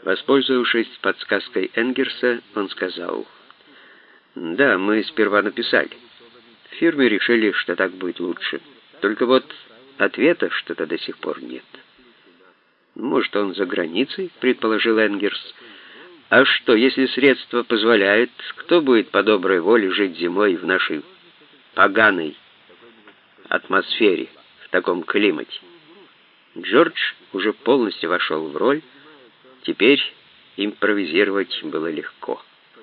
Воспользовавшись подсказкой Энгерса, он сказал: «Да, мы сперва написали. В фирме решили, что так будет лучше. Только вот ответа что-то до сих пор нет». «Может, он за границей?» — предположил Энгерс. «А что, если средства позволяют, кто будет по доброй воле жить зимой в нашей поганой атмосфере, в таком климате?» Джордж уже полностью вошел в роль. Теперь импровизировать было легко.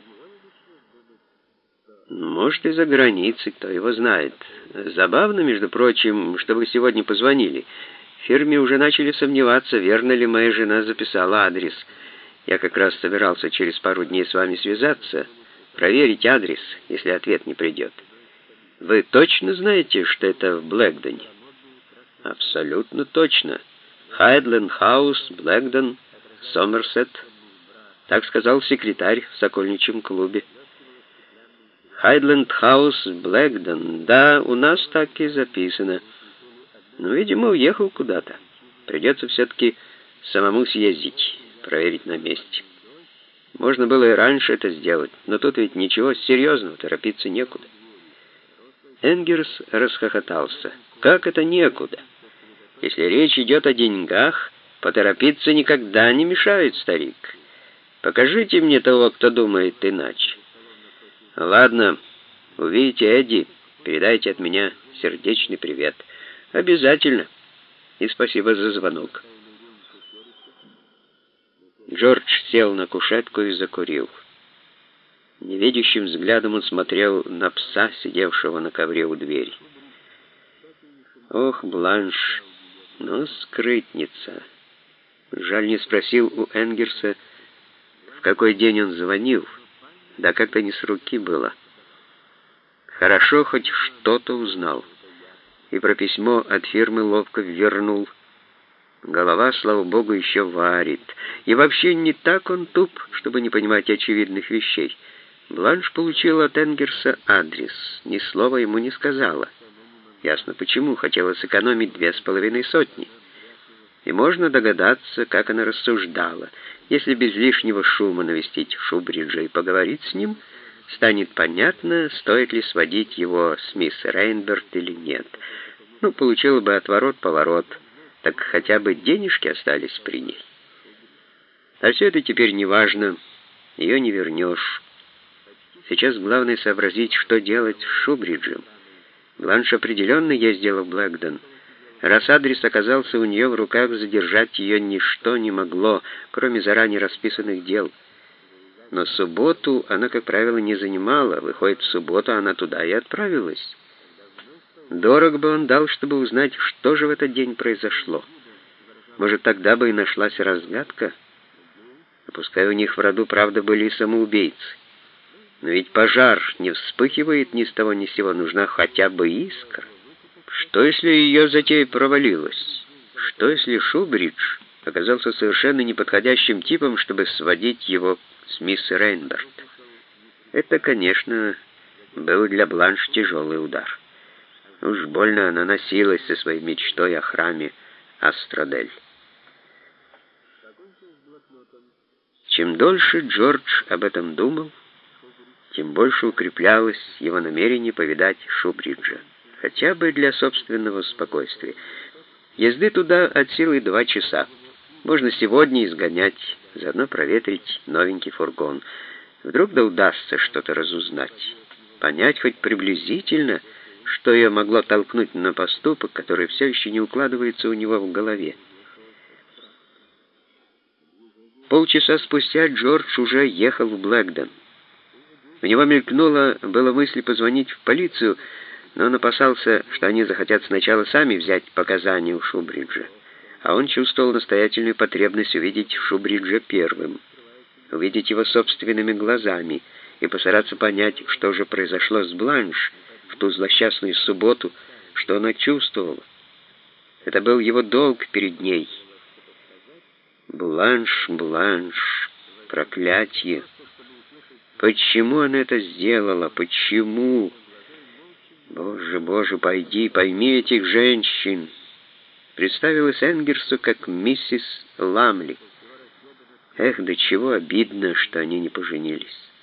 «Может, и за границей, кто его знает. Забавно, между прочим, что вы сегодня позвонили. В фирме уже начали сомневаться, верно ли моя жена записала адрес. Я как раз собирался через пару дней с вами связаться, проверить адрес, если ответ не придет. Вы точно знаете, что это в Блэкдоне?» «Абсолютно точно. Хайдленд Хаус, Блэкдон, Сомерсет». Так сказал секретарь в Сокольничьем клубе. «Хайдленд Хаус, Блэкдон. Да, у нас так и записано. Но, видимо, уехал куда-то. Придется все-таки самому съездить, проверить на месте. Можно было и раньше это сделать, но тут ведь ничего серьезного, торопиться некуда». Энгерс расхохотался. «Как это некуда? Если речь идет о деньгах, поторопиться никогда не мешает, старик. Покажите мне того, кто думает иначе». «Ладно, увидите Эдди, передайте от меня сердечный привет. Обязательно. И спасибо за звонок». Джордж сел на кушетку и закурил. Невидящим взглядом он смотрел на пса, сидевшего на ковре у двери. «Ох, Бланш, ну, скрытница». Жаль, не спросил у Энгерса, в какой день он звонил. Да как-то не с руки было. Хорошо, хоть что-то узнал. И про письмо от фирмы ловко вернул. Голова, слава богу, еще варит. И вообще не так он туп, чтобы не понимать очевидных вещей. Бланш получила от Энгерса адрес. Ни слова ему не сказала. Ясно почему. Хотела сэкономить 2,5 сотни. И можно догадаться, как она рассуждала. Если без лишнего шума навестить Шубриджа и поговорить с ним, станет понятно, стоит ли сводить его с мисс Рейнберт или нет. Ну, получила бы отворот-поворот, так хотя бы денежки остались при ней. А все это теперь не важно, ее не вернешь. Сейчас главное сообразить, что делать с Шубриджем. Бланш определенно ездила в Блэкдон. Раз адрес оказался у нее в руках, задержать ее ничто не могло, кроме заранее расписанных дел. Но субботу она, как правило, не занимала. Выходит, в субботу она туда и отправилась. Дорого бы он дал, чтобы узнать, что же в этот день произошло. Может, тогда бы и нашлась разгадка? А пускай у них в роду, правда, были и самоубийцы. Но ведь пожар не вспыхивает ни с того ни с сего, нужна хотя бы искра. Что, если ее затея провалилась? Что, если Шубридж оказался совершенно неподходящим типом, чтобы сводить его с мисс Рейнберт? Это, конечно, был для Бланш тяжелый удар. Уж больно она носилась со своей мечтой о храме Астродель. Чем дольше Джордж об этом думал, тем больше укреплялось его намерение повидать Шубриджа. Хотя бы для собственного спокойствия. Езды туда от силы 2 часа. Можно сегодня изгонять, заодно проветрить новенький фургон. Вдруг да удастся что-то разузнать. Понять хоть приблизительно, что ее могло толкнуть на поступок, который все еще не укладывается у него в голове. Полчаса спустя Джордж уже ехал в Блэкдон. У него мелькнула была мысль позвонить в полицию, но он опасался, что они захотят сначала сами взять показания у Шубриджа. А он чувствовал настоятельную потребность увидеть Шубриджа первым, увидеть его собственными глазами и постараться понять, что же произошло с Бланш в ту злосчастную субботу, что она чувствовала. Это был его долг перед ней. Бланш, Бланш, проклятие! Почему она это сделала? Почему? Боже, Боже, пойди, пойми этих женщин. Представилась Энгерсу как миссис Ламли. Эх, до чего обидно, что они не поженились.